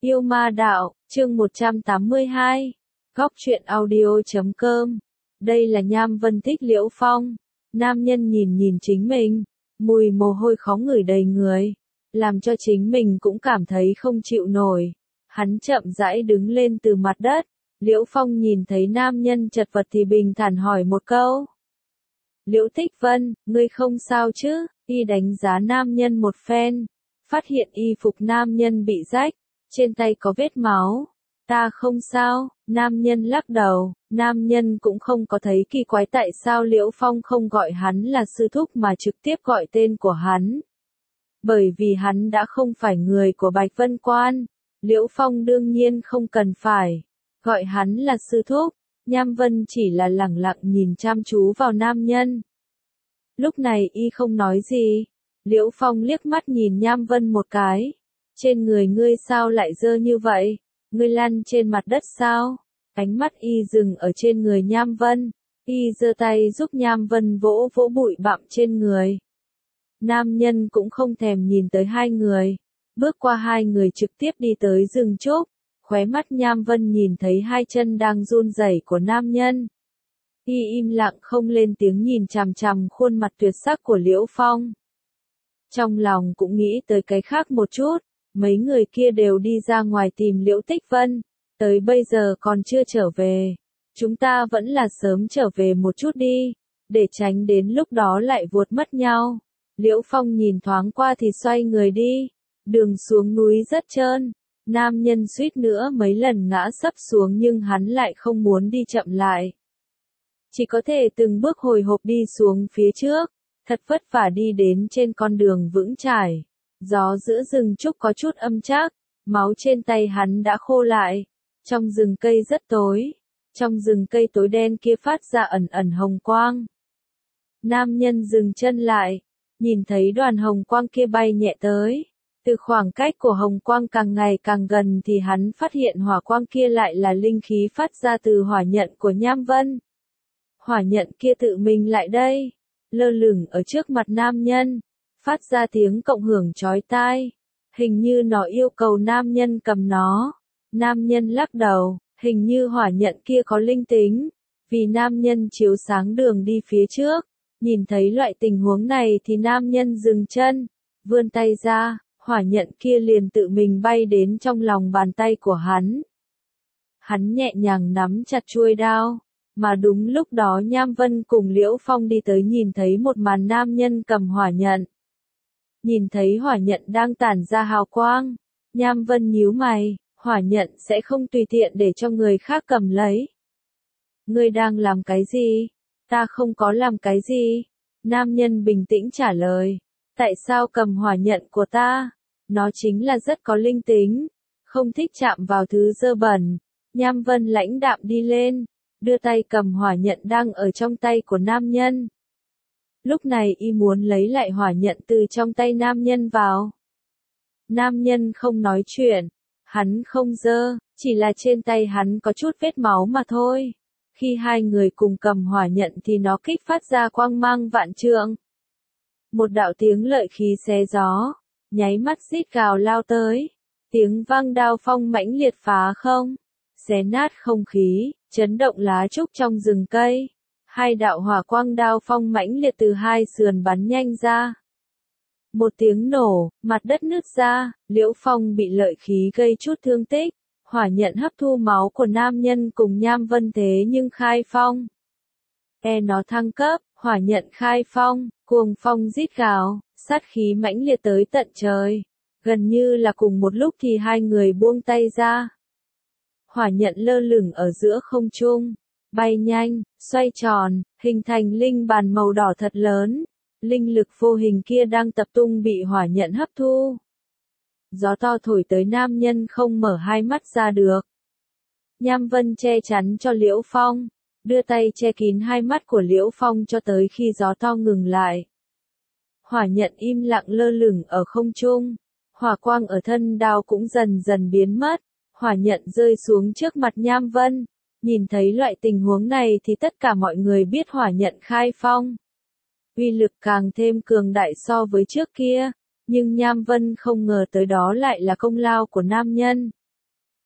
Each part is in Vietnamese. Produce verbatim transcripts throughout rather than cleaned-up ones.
Yêu ma đạo, chương một trăm tám mươi hai. Góc truyện audio chấm com. Đây là Nham Vân thích Liễu Phong. Nam nhân nhìn nhìn chính mình, mùi mồ hôi khó ngửi đầy người, làm cho chính mình cũng cảm thấy không chịu nổi. Hắn chậm rãi đứng lên từ mặt đất. Liễu Phong nhìn thấy nam nhân chật vật thì bình thản hỏi một câu. Liễu Tích Vân, ngươi không sao chứ? Y đánh giá nam nhân một phen, phát hiện y phục nam nhân bị rách, trên tay có vết máu. Ta không sao, nam nhân lắc đầu, nam nhân cũng không có thấy kỳ quái tại sao Liễu Phong không gọi hắn là sư thúc mà trực tiếp gọi tên của hắn. Bởi vì hắn đã không phải người của Bạch Vân Quan, Liễu Phong đương nhiên không cần phải gọi hắn là sư thúc. Nham Vân chỉ là lẳng lặng nhìn chăm chú vào nam nhân. Lúc này y không nói gì. Liễu Phong liếc mắt nhìn Nham Vân một cái. Trên người ngươi sao lại dơ như vậy? Ngươi lăn trên mặt đất sao? Ánh mắt y dừng ở trên người Nham Vân. Y giơ tay giúp Nham Vân vỗ vỗ bụi bặm trên người. Nam nhân cũng không thèm nhìn tới hai người. Bước qua hai người trực tiếp đi tới rừng trúc. Khóe mắt Nham Vân nhìn thấy hai chân đang run rẩy của nam nhân. Y im lặng không lên tiếng nhìn chằm chằm khuôn mặt tuyệt sắc của Liễu Phong. Trong lòng cũng nghĩ tới cái khác một chút, mấy người kia đều đi ra ngoài tìm Liễu Tích Vân, tới bây giờ còn chưa trở về. Chúng ta vẫn là sớm trở về một chút đi, để tránh đến lúc đó lại vuột mất nhau. Liễu Phong nhìn thoáng qua thì xoay người đi, đường xuống núi rất trơn. Nam nhân suýt nữa mấy lần ngã sấp xuống nhưng hắn lại không muốn đi chậm lại. Chỉ có thể từng bước hồi hộp đi xuống phía trước, thật vất vả đi đến trên con đường vững chãi. Gió giữa rừng trúc có chút âm chắc, máu trên tay hắn đã khô lại. Trong rừng cây rất tối, trong rừng cây tối đen kia phát ra ẩn ẩn hồng quang. Nam nhân dừng chân lại, nhìn thấy đoàn hồng quang kia bay nhẹ tới. Từ khoảng cách của hồng quang càng ngày càng gần thì hắn phát hiện hỏa quang kia lại là linh khí phát ra từ hỏa nhận của Nham Vân. Hỏa nhận kia tự mình lại đây, lơ lửng ở trước mặt nam nhân, phát ra tiếng cộng hưởng chói tai. Hình như nó yêu cầu nam nhân cầm nó. Nam nhân lắc đầu, hình như hỏa nhận kia có linh tính, vì nam nhân chiếu sáng đường đi phía trước. Nhìn thấy loại tình huống này thì nam nhân dừng chân, vươn tay ra. Hỏa nhận kia liền tự mình bay đến trong lòng bàn tay của hắn. Hắn nhẹ nhàng nắm chặt chuôi đao, mà đúng lúc đó Nham Vân cùng Liễu Phong đi tới nhìn thấy một màn nam nhân cầm hỏa nhận. Nhìn thấy hỏa nhận đang tản ra hào quang, Nham Vân nhíu mày, hỏa nhận sẽ không tùy tiện để cho người khác cầm lấy. Ngươi đang làm cái gì? Ta không có làm cái gì. Nam nhân bình tĩnh trả lời. Tại sao cầm hỏa nhận của ta? Nó chính là rất có linh tính, không thích chạm vào thứ dơ bẩn. Nham Vân lãnh đạm đi lên, đưa tay cầm hỏa nhận đang ở trong tay của nam nhân. Lúc này y muốn lấy lại hỏa nhận từ trong tay nam nhân vào. Nam nhân không nói chuyện, hắn không dơ, chỉ là trên tay hắn có chút vết máu mà thôi. Khi hai người cùng cầm hỏa nhận thì nó kích phát ra quang mang vạn trượng. Một đạo tiếng lợi khí xé gió, nháy mắt rít gào lao tới. Tiếng vang đao phong mãnh liệt phá không, xé nát không khí, chấn động lá trúc trong rừng cây. Hai đạo hỏa quang đao phong mãnh liệt từ hai sườn bắn nhanh ra. Một tiếng nổ, mặt đất nứt ra, Liễu Phong bị lợi khí gây chút thương tích. Hỏa nhận hấp thu máu của nam nhân cùng Nham Vân thế nhưng khai phong. E nó thăng cấp, hỏa nhận khai phong, cuồng phong rít gào, sát khí mãnh liệt tới tận trời. Gần như là cùng một lúc thì hai người buông tay ra. Hỏa nhận lơ lửng ở giữa không trung, bay nhanh, xoay tròn, hình thành linh bàn màu đỏ thật lớn. Linh lực vô hình kia đang tập trung bị hỏa nhận hấp thu. Gió to thổi tới nam nhân không mở hai mắt ra được. Nham Vân che chắn cho Liễu Phong, đưa tay che kín hai mắt của Liễu Phong cho tới khi gió to ngừng lại. Hỏa nhận im lặng lơ lửng ở không trung, hỏa quang ở thân đao cũng dần dần biến mất. Hỏa nhận rơi xuống trước mặt Nham Vân. Nhìn thấy loại tình huống này thì tất cả mọi người biết hỏa nhận khai phong. Uy lực càng thêm cường đại so với trước kia, nhưng Nham Vân không ngờ tới đó lại là công lao của nam nhân.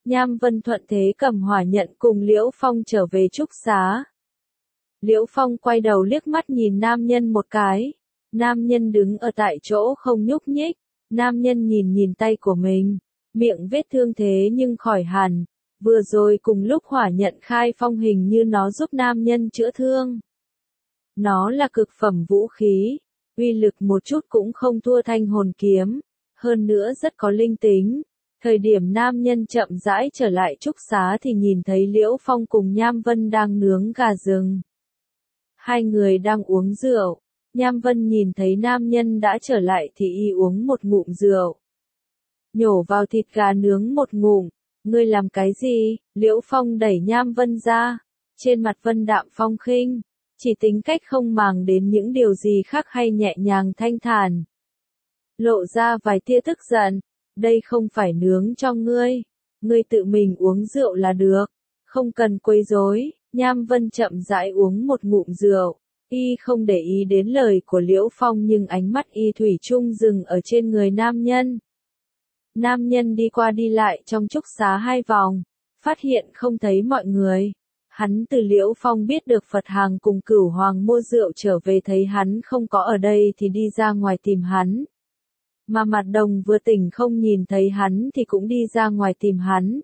Nham Vân thuận thế cầm hỏa nhận cùng Liễu Phong trở về trúc xá. Liễu Phong quay đầu liếc mắt nhìn nam nhân một cái. Nam nhân đứng ở tại chỗ không nhúc nhích. Nam nhân nhìn nhìn tay của mình. Miệng vết thương thế nhưng khỏi hẳn. Vừa rồi cùng lúc hỏa nhận khai phong hình như nó giúp nam nhân chữa thương. Nó là cực phẩm vũ khí. Uy lực một chút cũng không thua thanh hồn kiếm. Hơn nữa rất có linh tính. Thời điểm nam nhân chậm rãi trở lại trúc xá thì nhìn thấy Liễu Phong cùng Nham Vân đang nướng gà rừng. Hai người đang uống rượu. Nham Vân nhìn thấy nam nhân đã trở lại thì y uống một ngụm rượu. Nhổ vào thịt gà nướng một ngụm. Ngươi làm cái gì? Liễu Phong đẩy Nham Vân ra. Trên mặt Vân đạm phong khinh. Chỉ tính cách không màng đến những điều gì khác hay nhẹ nhàng thanh thản. Lộ ra vài tia tức giận. Đây không phải nướng cho ngươi. Ngươi tự mình uống rượu là được. Không cần quấy rối. Nham Vân chậm rãi uống một ngụm rượu. Y không để ý đến lời của Liễu Phong nhưng ánh mắt y thủy chung dừng ở trên người nam nhân. Nam nhân đi qua đi lại trong trúc xá hai vòng. Phát hiện không thấy mọi người. Hắn từ Liễu Phong biết được Phật Hàng cùng Cửu Hoàng mua rượu trở về thấy hắn không có ở đây thì đi ra ngoài tìm hắn. Mà Mặt Đồng vừa tỉnh không nhìn thấy hắn thì cũng đi ra ngoài tìm hắn.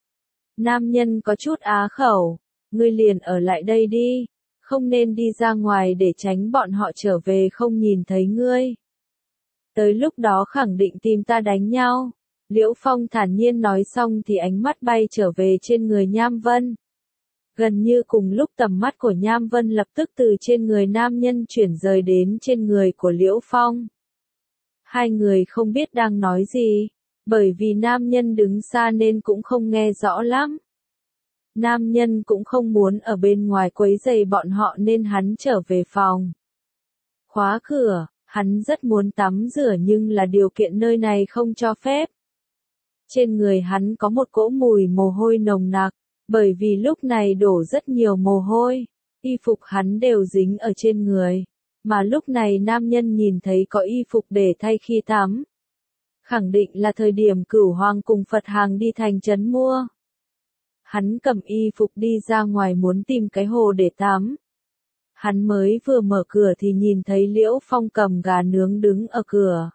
Nam nhân có chút á khẩu. Ngươi liền ở lại đây đi. Không nên đi ra ngoài để tránh bọn họ trở về không nhìn thấy ngươi. Tới lúc đó khẳng định tìm ta đánh nhau. Liễu Phong thản nhiên nói xong thì ánh mắt bay trở về trên người Nham Vân. Gần như cùng lúc tầm mắt của Nham Vân lập tức từ trên người nam nhân chuyển rời đến trên người của Liễu Phong. Hai người không biết đang nói gì, bởi vì nam nhân đứng xa nên cũng không nghe rõ lắm. Nam nhân cũng không muốn ở bên ngoài quấy rầy bọn họ nên hắn trở về phòng. Khóa cửa, hắn rất muốn tắm rửa nhưng là điều kiện nơi này không cho phép. Trên người hắn có một cỗ mùi mồ hôi nồng nặc, bởi vì lúc này đổ rất nhiều mồ hôi, y phục hắn đều dính ở trên người, mà lúc này nam nhân nhìn thấy có y phục để thay khi tắm. Khẳng định là thời điểm Cửu Hoàng cùng Phật Hàng đi thành trấn mua. Hắn cầm y phục đi ra ngoài muốn tìm cái hồ để tắm. Hắn mới vừa mở cửa thì nhìn thấy Liễu Phong cầm gà nướng đứng ở cửa.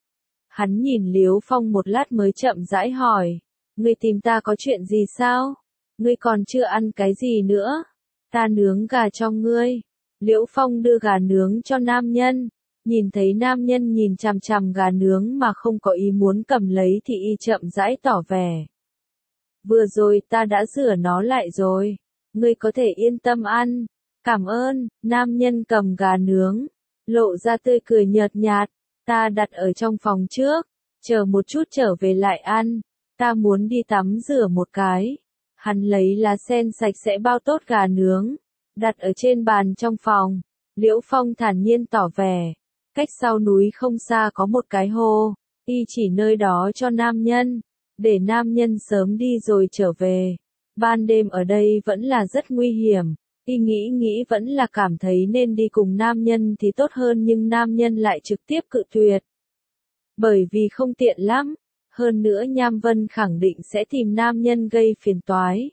Hắn nhìn Liễu Phong một lát mới chậm rãi hỏi, ngươi tìm ta có chuyện gì sao? Ngươi còn chưa ăn cái gì nữa? Ta nướng gà cho ngươi. Liễu Phong đưa gà nướng cho nam nhân. Nhìn thấy nam nhân nhìn chằm chằm gà nướng mà không có ý muốn cầm lấy thì y chậm rãi tỏ vẻ. Vừa rồi ta đã rửa nó lại rồi. Ngươi có thể yên tâm ăn. Cảm ơn. Nam nhân cầm gà nướng. Lộ ra tươi cười nhợt nhạt. Ta đặt ở trong phòng trước. Chờ một chút trở về lại ăn. Ta muốn đi tắm rửa một cái. Hắn lấy lá sen sạch sẽ bao tốt gà nướng. Đặt ở trên bàn trong phòng. Liễu Phong thản nhiên tỏ vẻ. Cách sau núi không xa có một cái hồ. Y chỉ nơi đó cho nam nhân. Để nam nhân sớm đi rồi trở về. Ban đêm ở đây vẫn là rất nguy hiểm. Y nghĩ nghĩ vẫn là cảm thấy nên đi cùng nam nhân thì tốt hơn nhưng nam nhân lại trực tiếp cự tuyệt. Bởi vì không tiện lắm. Hơn nữa Nham Vân khẳng định sẽ tìm nam nhân gây phiền toái.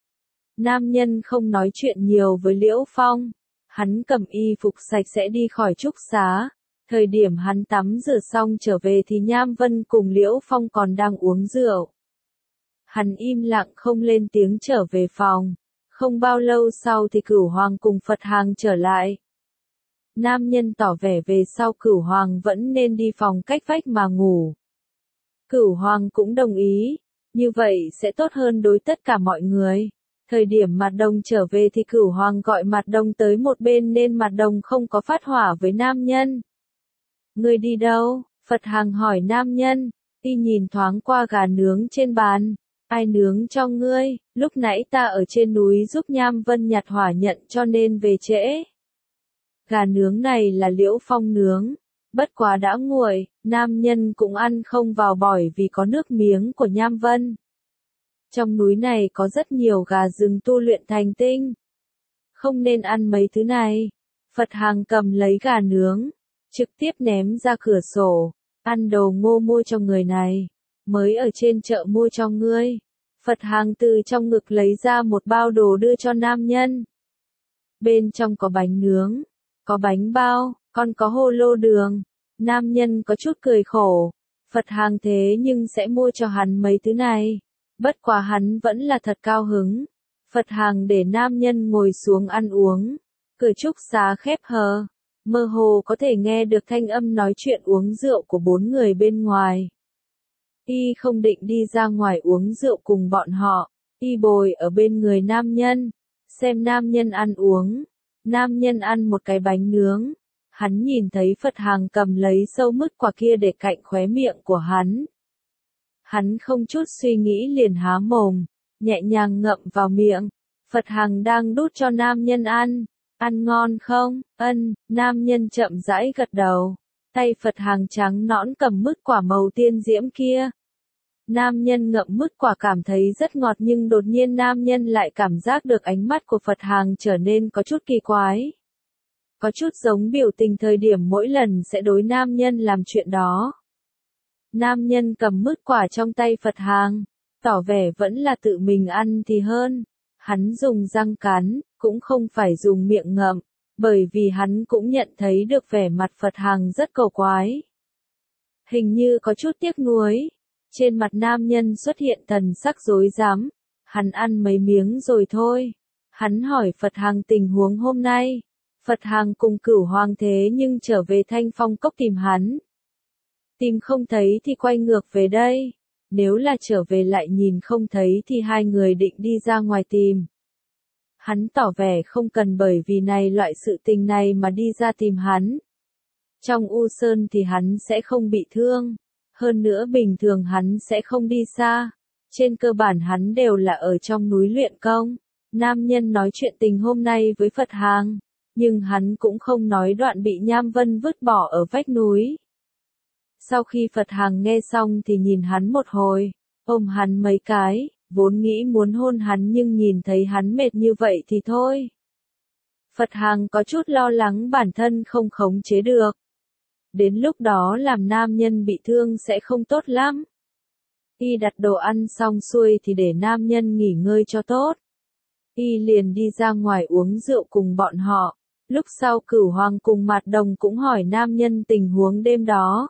Nam nhân không nói chuyện nhiều với Liễu Phong. Hắn cầm y phục sạch sẽ đi khỏi trúc xá. Thời điểm hắn tắm rửa xong trở về thì Nham Vân cùng Liễu Phong còn đang uống rượu. Hắn im lặng không lên tiếng trở về phòng. Không bao lâu sau thì Cửu Hoàng cùng Phật Hàng trở lại. Nam nhân tỏ vẻ về sau Cửu Hoàng vẫn nên đi phòng cách vách mà ngủ. Cửu Hoàng cũng đồng ý. Như vậy sẽ tốt hơn đối tất cả mọi người. Thời điểm Mặt Đồng trở về thì Cửu Hoàng gọi Mặt Đồng tới một bên nên Mặt Đồng không có phát hỏa với nam nhân. Ngươi đi đâu? Phật Hàng hỏi nam nhân. Y nhìn thoáng qua gà nướng trên bàn. Ai nướng cho ngươi? Lúc nãy ta ở trên núi giúp Nham Vân nhặt hỏa nhận cho nên về trễ. Gà nướng này là Liễu Phong nướng. Bất quá đã nguội, nam nhân cũng ăn không vào bởi vì có nước miếng của Nham Vân. Trong núi này có rất nhiều gà rừng tu luyện thành tinh. Không nên ăn mấy thứ này. Phật Hàng cầm lấy gà nướng. Trực tiếp ném ra cửa sổ. Ăn đồ ngô mua cho người này. Mới ở trên chợ mua cho ngươi. Phật Hàng từ trong ngực lấy ra một bao đồ đưa cho nam nhân. Bên trong có bánh nướng, có bánh bao, còn có hồ lô đường. Nam nhân có chút cười khổ. Phật Hàng thế nhưng sẽ mua cho hắn mấy thứ này. Bất quá hắn vẫn là thật cao hứng. Phật Hàng để nam nhân ngồi xuống ăn uống. Cửa trúc xá khép hờ. Mơ hồ có thể nghe được thanh âm nói chuyện uống rượu của bốn người bên ngoài. Y không định đi ra ngoài uống rượu cùng bọn họ. Y bồi ở bên người nam nhân. Xem nam nhân ăn uống. Nam nhân ăn một cái bánh nướng. Hắn nhìn thấy Phật Hàng cầm lấy sâu mứt quả kia để cạnh khóe miệng của hắn. Hắn không chút suy nghĩ liền há mồm, nhẹ nhàng ngậm vào miệng. Phật Hàng đang đút cho nam nhân ăn. Ăn ngon không? Ân, nam nhân chậm rãi gật đầu. Tay Phật Hàng trắng nõn cầm mứt quả màu tiên diễm kia. Nam nhân ngậm mứt quả cảm thấy rất ngọt nhưng đột nhiên nam nhân lại cảm giác được ánh mắt của Phật Hàng trở nên có chút kỳ quái. Có chút giống biểu tình thời điểm mỗi lần sẽ đối nam nhân làm chuyện đó. Nam nhân cầm mứt quả trong tay Phật Hàng, tỏ vẻ vẫn là tự mình ăn thì hơn. Hắn dùng răng cắn, cũng không phải dùng miệng ngậm, bởi vì hắn cũng nhận thấy được vẻ mặt Phật Hàng rất cầu quái. Hình như có chút tiếc nuối. Trên mặt nam nhân xuất hiện thần sắc rối rắm. Hắn ăn mấy miếng rồi thôi. Hắn hỏi Phật Hàng tình huống hôm nay. Phật Hàng cùng Cửu Hoàng thế nhưng trở về Thanh Phong Cốc tìm hắn. Tìm không thấy thì quay ngược về đây. Nếu là trở về lại nhìn không thấy thì hai người định đi ra ngoài tìm. Hắn tỏ vẻ không cần bởi vì này loại sự tình này mà đi ra tìm hắn. Trong U Sơn thì hắn sẽ không bị thương. Hơn nữa bình thường hắn sẽ không đi xa. Trên cơ bản hắn đều là ở trong núi luyện công. Nam nhân nói chuyện tình hôm nay với Phật Hàng. Nhưng hắn cũng không nói đoạn bị Nham Vân vứt bỏ ở vách núi. Sau khi Phật Hàng nghe xong thì nhìn hắn một hồi, ôm hắn mấy cái, vốn nghĩ muốn hôn hắn nhưng nhìn thấy hắn mệt như vậy thì thôi. Phật Hàng có chút lo lắng bản thân không khống chế được. Đến lúc đó làm nam nhân bị thương sẽ không tốt lắm. Y đặt đồ ăn xong xuôi thì để nam nhân nghỉ ngơi cho tốt. Y liền đi ra ngoài uống rượu cùng bọn họ. Lúc sau Cửu Hoàng cùng Mạt Đồng cũng hỏi nam nhân tình huống đêm đó.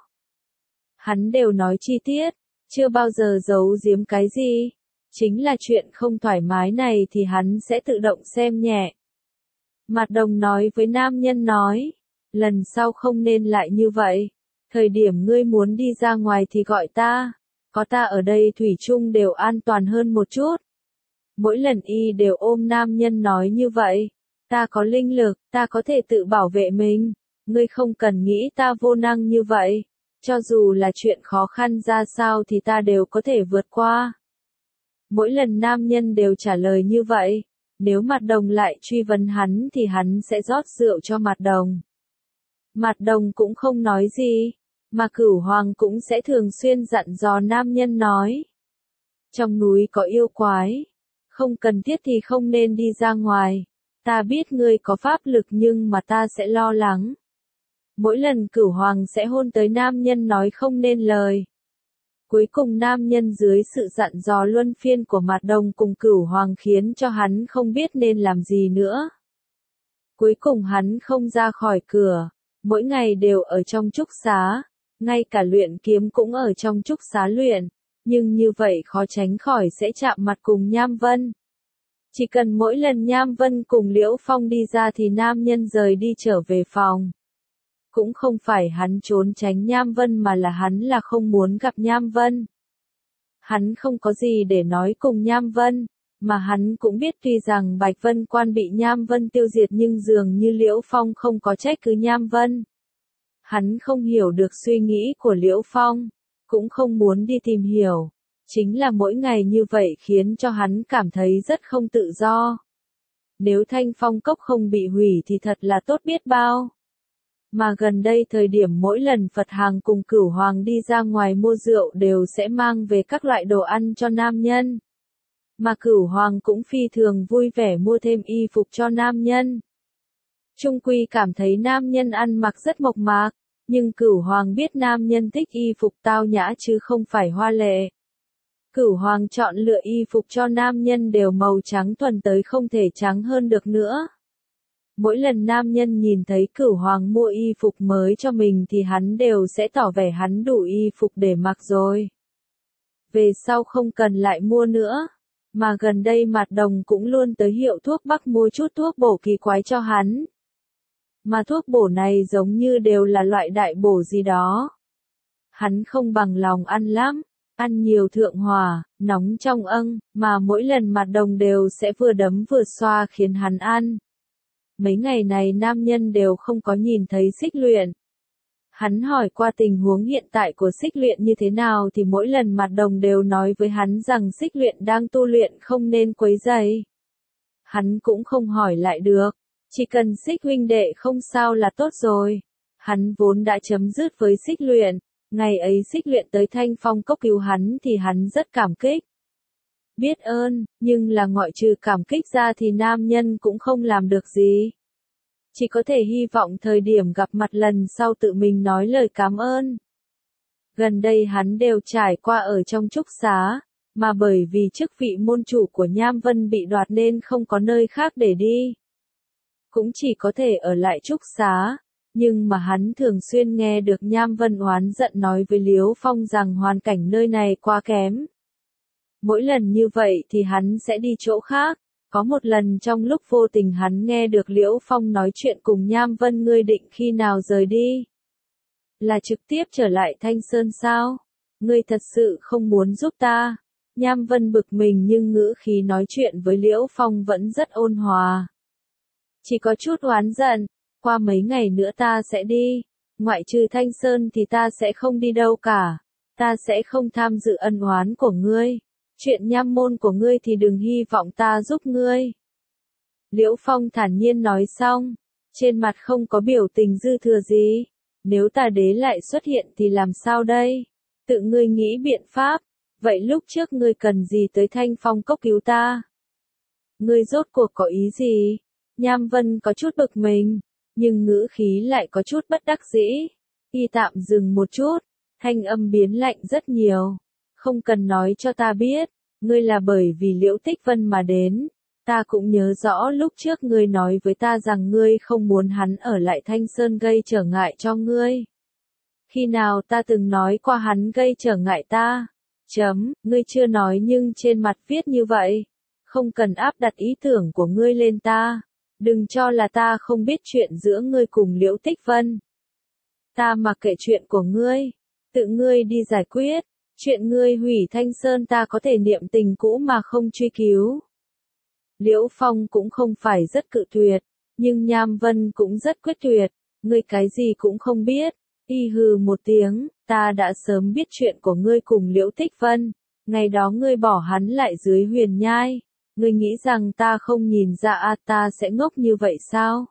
Hắn đều nói chi tiết, chưa bao giờ giấu giếm cái gì. Chính là chuyện không thoải mái này thì hắn sẽ tự động xem nhẹ. Mạt Đồng nói với nam nhân nói, lần sau không nên lại như vậy. Thời điểm ngươi muốn đi ra ngoài thì gọi ta. Có ta ở đây thủy chung đều an toàn hơn một chút. Mỗi lần y đều ôm nam nhân nói như vậy. Ta có linh lực, ta có thể tự bảo vệ mình. Ngươi không cần nghĩ ta vô năng như vậy. Cho dù là chuyện khó khăn ra sao thì ta đều có thể vượt qua. Mỗi lần nam nhân đều trả lời như vậy. Nếu Mạt Đồng lại truy vấn hắn thì hắn sẽ rót rượu cho Mạt Đồng. Mạt Đồng cũng không nói gì. Mà Cửu Hoàng cũng sẽ thường xuyên dặn dò nam nhân nói. Trong núi có yêu quái. Không cần thiết thì không nên đi ra ngoài. Ta biết ngươi có pháp lực nhưng mà ta sẽ lo lắng. Mỗi lần Cửu Hoàng sẽ hôn tới nam nhân nói không nên lời. Cuối cùng nam nhân dưới sự dặn dò luân phiên của Mạt Đồng cùng Cửu Hoàng khiến cho hắn không biết nên làm gì nữa. Cuối cùng hắn không ra khỏi cửa. Mỗi ngày đều ở trong trúc xá. Ngay cả luyện kiếm cũng ở trong trúc xá luyện. Nhưng như vậy khó tránh khỏi sẽ chạm mặt cùng Nham Vân. Chỉ cần mỗi lần Nham Vân cùng Liễu Phong đi ra thì nam nhân rời đi trở về phòng. Cũng không phải hắn trốn tránh Nham Vân mà là hắn là không muốn gặp Nham Vân. Hắn không có gì để nói cùng Nham Vân, mà hắn cũng biết tuy rằng Bạch Vân Quan bị Nham Vân tiêu diệt nhưng dường như Liễu Phong không có trách cứ Nham Vân. Hắn không hiểu được suy nghĩ của Liễu Phong, cũng không muốn đi tìm hiểu. Chính là mỗi ngày như vậy khiến cho hắn cảm thấy rất không tự do. Nếu Thanh Phong Cốc không bị hủy thì thật là tốt biết bao. Mà gần đây thời điểm mỗi lần Phật Hàng cùng Cửu Hoàng đi ra ngoài mua rượu đều sẽ mang về các loại đồ ăn cho nam nhân. Mà Cửu Hoàng cũng phi thường vui vẻ mua thêm y phục cho nam nhân. Trung quy cảm thấy nam nhân ăn mặc rất mộc mạc, nhưng Cửu Hoàng biết nam nhân thích y phục tao nhã chứ không phải hoa lệ. Cửu Hoàng chọn lựa y phục cho nam nhân đều màu trắng thuần tới không thể trắng hơn được nữa. Mỗi lần nam nhân nhìn thấy Cửu Hoàng mua y phục mới cho mình thì hắn đều sẽ tỏ vẻ hắn đủ y phục để mặc rồi. Về sau không cần lại mua nữa. Mà gần đây Mạt Đồng cũng luôn tới hiệu thuốc Bắc mua chút thuốc bổ kỳ quái cho hắn. Mà thuốc bổ này giống như đều là loại đại bổ gì đó. Hắn không bằng lòng ăn lắm, ăn nhiều thượng hòa, nóng trong âng, mà mỗi lần Mạt Đồng đều sẽ vừa đấm vừa xoa khiến hắn ăn. Mấy ngày này nam nhân đều không có nhìn thấy Xích Luyện. Hắn hỏi qua tình huống hiện tại của Xích Luyện như thế nào thì mỗi lần Mạt Đồng đều nói với hắn rằng Xích Luyện đang tu luyện không nên quấy rầy. Hắn cũng không hỏi lại được, chỉ cần Xích huynh đệ không sao là tốt rồi. Hắn vốn đã chấm dứt với Xích Luyện, ngày ấy Xích Luyện tới Thanh Phong Cốc cứu hắn thì hắn rất cảm kích. Biết ơn, nhưng là ngoại trừ cảm kích ra thì nam nhân cũng không làm được gì. Chỉ có thể hy vọng thời điểm gặp mặt lần sau tự mình nói lời cảm ơn. Gần đây hắn đều trải qua ở trong trúc xá, mà bởi vì chức vị môn chủ của Nham Vân bị đoạt nên không có nơi khác để đi. Cũng chỉ có thể ở lại trúc xá, nhưng mà hắn thường xuyên nghe được Nham Vân oán giận nói với Liễu Phong rằng hoàn cảnh nơi này quá kém. Mỗi lần như vậy thì hắn sẽ đi chỗ khác. Có một lần trong lúc vô tình hắn nghe được Liễu Phong nói chuyện cùng Nham Vân, ngươi định khi nào rời đi? Là trực tiếp trở lại Thanh Sơn sao? Ngươi thật sự không muốn giúp ta? Nham Vân bực mình nhưng ngữ khí nói chuyện với Liễu Phong vẫn rất ôn hòa. Chỉ có chút oán giận, qua mấy ngày nữa ta sẽ đi, ngoại trừ Thanh Sơn thì ta sẽ không đi đâu cả, ta sẽ không tham dự ân oán của ngươi. Chuyện nham môn của ngươi thì đừng hy vọng ta giúp ngươi. Liễu Phong thản nhiên nói xong, trên mặt không có biểu tình dư thừa gì. Nếu tà đế lại xuất hiện thì làm sao đây? Tự ngươi nghĩ biện pháp. Vậy lúc trước ngươi cần gì tới Thanh Phong Cốc cứu ta? Ngươi rốt cuộc có ý gì? Nham Vân có chút bực mình, nhưng ngữ khí lại có chút bất đắc dĩ. Y tạm dừng một chút, thanh âm biến lạnh rất nhiều. Không cần nói cho ta biết, ngươi là bởi vì Liễu Tích Vân mà đến. Ta cũng nhớ rõ lúc trước ngươi nói với ta rằng ngươi không muốn hắn ở lại Thanh Sơn gây trở ngại cho ngươi. Khi nào ta từng nói qua hắn gây trở ngại ta? Chấm, ngươi chưa nói nhưng trên mặt viết như vậy. Không cần áp đặt ý tưởng của ngươi lên ta. Đừng cho là ta không biết chuyện giữa ngươi cùng Liễu Tích Vân. Ta mặc kệ chuyện của ngươi, tự ngươi đi giải quyết. Chuyện ngươi hủy Thanh Sơn ta có thể niệm tình cũ mà không truy cứu. Liễu Phong cũng không phải rất cự tuyệt, nhưng Nham Vân cũng rất quyết tuyệt, ngươi cái gì cũng không biết. Y hừ một tiếng, ta đã sớm biết chuyện của ngươi cùng Liễu Tích Vân, ngày đó ngươi bỏ hắn lại dưới huyền nhai, ngươi nghĩ rằng ta không nhìn ra à ta sẽ ngốc như vậy sao?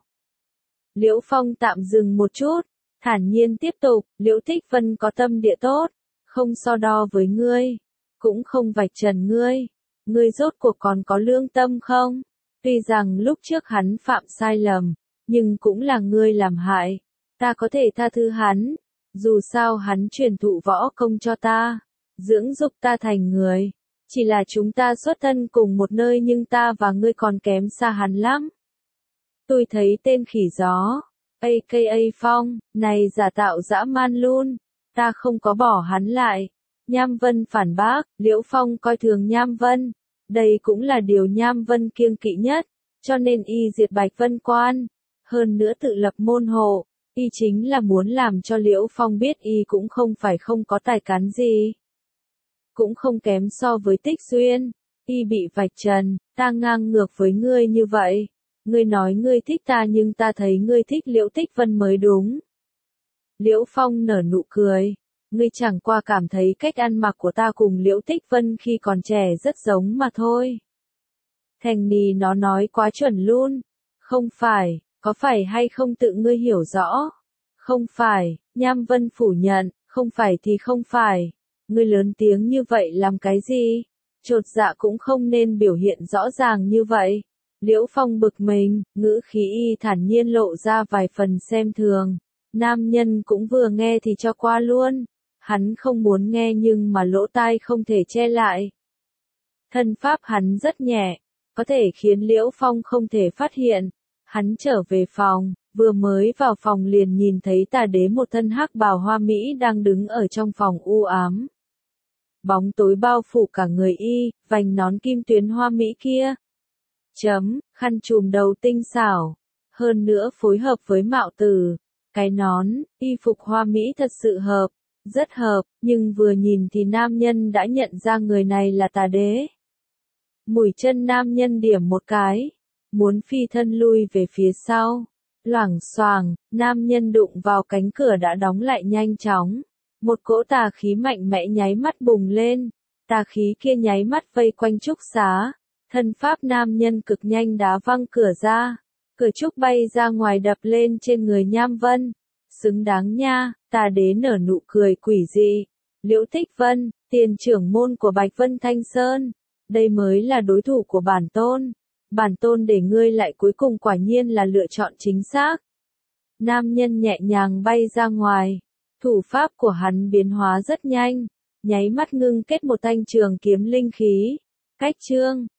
Liễu Phong tạm dừng một chút, thản nhiên tiếp tục, Liễu Tích Vân có tâm địa tốt, không so đo với ngươi, cũng không vạch trần ngươi. Ngươi rốt cuộc còn có lương tâm không? Tuy rằng lúc trước hắn phạm sai lầm, nhưng cũng là ngươi làm hại. Ta có thể tha thứ hắn, dù sao hắn truyền thụ võ công cho ta, dưỡng dục ta thành người. Chỉ là chúng ta xuất thân cùng một nơi nhưng ta và ngươi còn kém xa hắn lắm. Tôi thấy tên khỉ gió, a ca a Phong, này giả tạo dã man luôn, ta không có bỏ hắn lại. Nham Vân phản bác, Liễu Phong coi thường Nham Vân. Đây cũng là điều Nham Vân kiêng kỵ nhất, cho nên y diệt Bạch Vân Quan. Hơn nữa tự lập môn hộ, y chính là muốn làm cho Liễu Phong biết y cũng không phải không có tài cán gì. Cũng không kém so với Tích Xuyên, y bị vạch trần, ta ngang ngược với ngươi như vậy. Ngươi nói ngươi thích ta nhưng ta thấy ngươi thích Liễu Tích Vân mới đúng. Liễu Phong nở nụ cười. Ngươi chẳng qua cảm thấy cách ăn mặc của ta cùng Liễu Tích Vân khi còn trẻ rất giống mà thôi. Thành nì nó nói quá chuẩn luôn. Không phải, có phải hay không tự ngươi hiểu rõ? Không phải, Nham Vân phủ nhận, không phải thì không phải. Ngươi lớn tiếng như vậy làm cái gì? Chột dạ cũng không nên biểu hiện rõ ràng như vậy. Liễu Phong bực mình, ngữ khí y thản nhiên lộ ra vài phần xem thường. Nam nhân cũng vừa nghe thì cho qua luôn. Hắn không muốn nghe nhưng mà lỗ tai không thể che lại. Thân pháp hắn rất nhẹ, có thể khiến Liễu Phong không thể phát hiện. Hắn trở về phòng, vừa mới vào phòng liền nhìn thấy Tà Đế một thân hắc bào hoa mỹ đang đứng ở trong phòng u ám. Bóng tối bao phủ cả người y, vành nón kim tuyến hoa mỹ kia. Chấm, khăn trùm đầu tinh xảo. Hơn nữa phối hợp với mạo tử. Cái nón, y phục hoa mỹ thật sự hợp. Rất hợp, nhưng vừa nhìn thì nam nhân đã nhận ra người này là Tà Đế. Mũi chân nam nhân điểm một cái. Muốn phi thân lui về phía sau. Loảng xoàng, nam nhân đụng vào cánh cửa đã đóng lại nhanh chóng. Một cỗ tà khí mạnh mẽ nháy mắt bùng lên. Tà khí kia nháy mắt vây quanh trúc xá. Thân pháp nam nhân cực nhanh đá văng cửa ra. Cửa trúc bay ra ngoài đập lên trên người Nham Vân. Xứng đáng nha, Tà Đế nở nụ cười quỷ dị. Liễu Thích Vân, tiền trưởng môn của Bạch Vân Thanh Sơn. Đây mới là đối thủ của bản tôn. Bản tôn để ngươi lại cuối cùng quả nhiên là lựa chọn chính xác. Nam nhân nhẹ nhàng bay ra ngoài. Thủ pháp của hắn biến hóa rất nhanh. Nháy mắt ngưng kết một thanh trường kiếm linh khí. Cách chương